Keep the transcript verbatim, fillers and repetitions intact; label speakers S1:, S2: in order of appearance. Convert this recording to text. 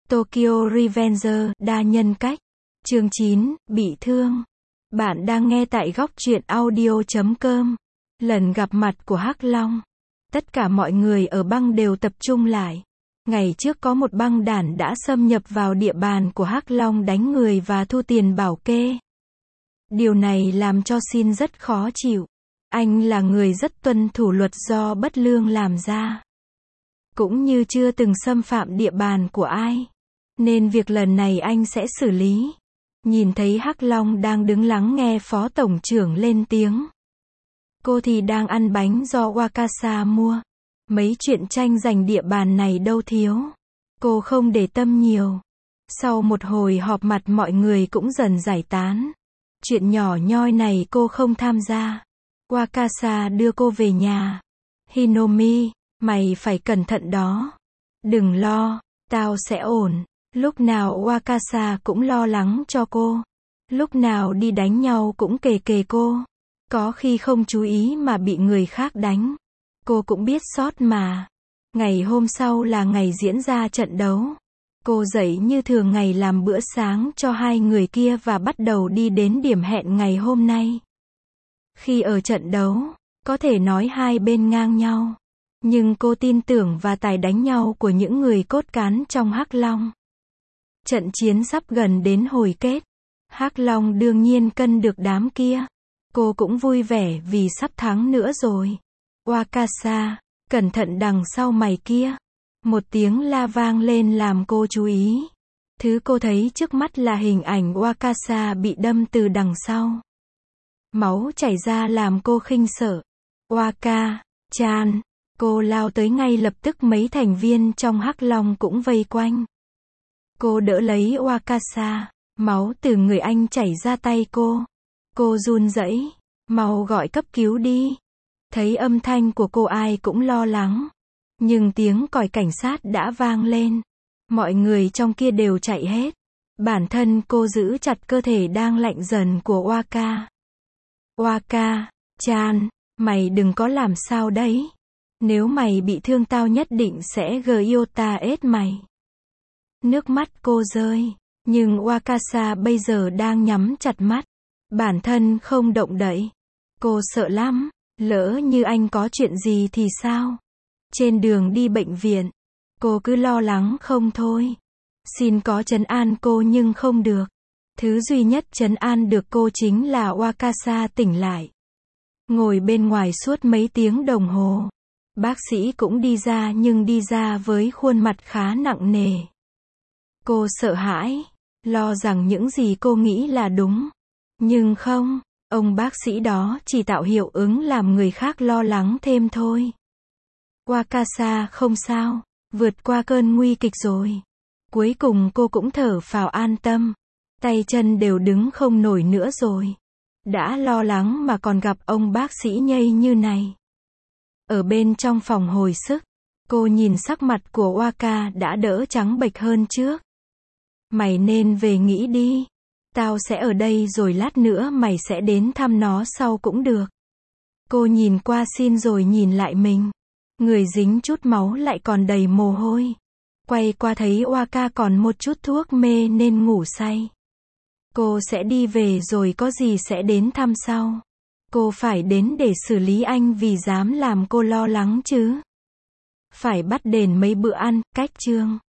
S1: Tokyo Revenger, đa nhân cách. Chương chín, bị thương. Bạn đang nghe tại góc truyện audio chấm com. Lần gặp mặt của Hắc Long. Tất cả mọi người ở băng đều tập trung lại. Ngày trước có một băng đản đã xâm nhập vào địa bàn của Hắc Long đánh người và thu tiền bảo kê. Điều này làm cho Shin rất khó chịu. Anh là người rất tuân thủ luật do bất lương làm ra. Cũng như chưa từng xâm phạm địa bàn của ai. Nên việc lần này anh sẽ xử lý. Nhìn thấy Hắc Long đang đứng lắng nghe phó tổng trưởng lên tiếng. Cô thì đang ăn bánh do Wakasa mua. Mấy chuyện tranh giành địa bàn này đâu thiếu. Cô không để tâm nhiều. Sau một hồi họp mặt mọi người cũng dần giải tán. Chuyện nhỏ nhoi này cô không tham gia. Wakasa đưa cô về nhà. Hinomi, mày phải cẩn thận đó. Đừng lo, tao sẽ ổn. Lúc nào Wakasa cũng lo lắng cho cô. Lúc nào đi đánh nhau cũng kề kề cô. Có khi không chú ý mà bị người khác đánh. Cô cũng biết sót mà. Ngày hôm sau là ngày diễn ra trận đấu. Cô dậy như thường ngày làm bữa sáng cho hai người kia và bắt đầu đi đến điểm hẹn ngày hôm nay. Khi ở trận đấu, có thể nói hai bên ngang nhau. Nhưng cô tin tưởng vào tài đánh nhau của những người cốt cán trong Hắc Long. Trận chiến sắp gần đến hồi kết. Hắc Long đương nhiên cân được đám kia. Cô cũng vui vẻ vì sắp thắng nữa rồi. Wakasa, cẩn thận đằng sau mày kia. Một tiếng la vang lên làm cô chú ý. Thứ cô thấy trước mắt là hình ảnh Wakasa bị đâm từ đằng sau. Máu chảy ra làm cô khinh sợ. Waka-chan, cô lao tới ngay lập tức mấy thành viên trong Hắc Long cũng vây quanh. Cô đỡ lấy Wakasa, máu từ người anh chảy ra tay cô. Cô run rẩy, mau gọi cấp cứu đi. Thấy âm thanh của cô ai cũng lo lắng. Nhưng tiếng còi cảnh sát đã vang lên. Mọi người trong kia đều chạy hết. Bản thân cô giữ chặt cơ thể đang lạnh dần của Waka. Waka-chan, mày đừng có làm sao đấy. Nếu mày bị thương tao nhất định sẽ gyota ết mày. Nước mắt cô rơi. Nhưng Wakasa bây giờ đang nhắm chặt mắt. Bản thân không động đậy. Cô sợ lắm. Lỡ như anh có chuyện gì thì sao? Trên đường đi bệnh viện, cô cứ lo lắng không thôi. Xin có trấn an cô nhưng không được. Thứ duy nhất trấn an được cô chính là Wakasa tỉnh lại. Ngồi bên ngoài suốt mấy tiếng đồng hồ. Bác sĩ cũng đi ra nhưng đi ra với khuôn mặt khá nặng nề. Cô sợ hãi, lo rằng những gì cô nghĩ là đúng. Nhưng không, ông bác sĩ đó chỉ tạo hiệu ứng làm người khác lo lắng thêm thôi. Wakasa không sao, vượt qua cơn nguy kịch rồi. Cuối cùng cô cũng thở phào an tâm. Tay chân đều đứng không nổi nữa rồi. Đã lo lắng mà còn gặp ông bác sĩ nhây như này. Ở bên trong phòng hồi sức, cô nhìn sắc mặt của Waka đã đỡ trắng bệch hơn trước. Mày nên về nghỉ đi. Tao sẽ ở đây rồi lát nữa mày sẽ đến thăm nó sau cũng được. Cô nhìn qua Shin rồi nhìn lại mình. Người dính chút máu lại còn đầy mồ hôi. Quay qua thấy Waka còn một chút thuốc mê nên ngủ say. Cô sẽ đi về rồi có gì sẽ đến thăm sau. Cô phải đến để xử lý anh vì dám làm cô lo lắng chứ. Phải bắt đền mấy bữa ăn, cách chương.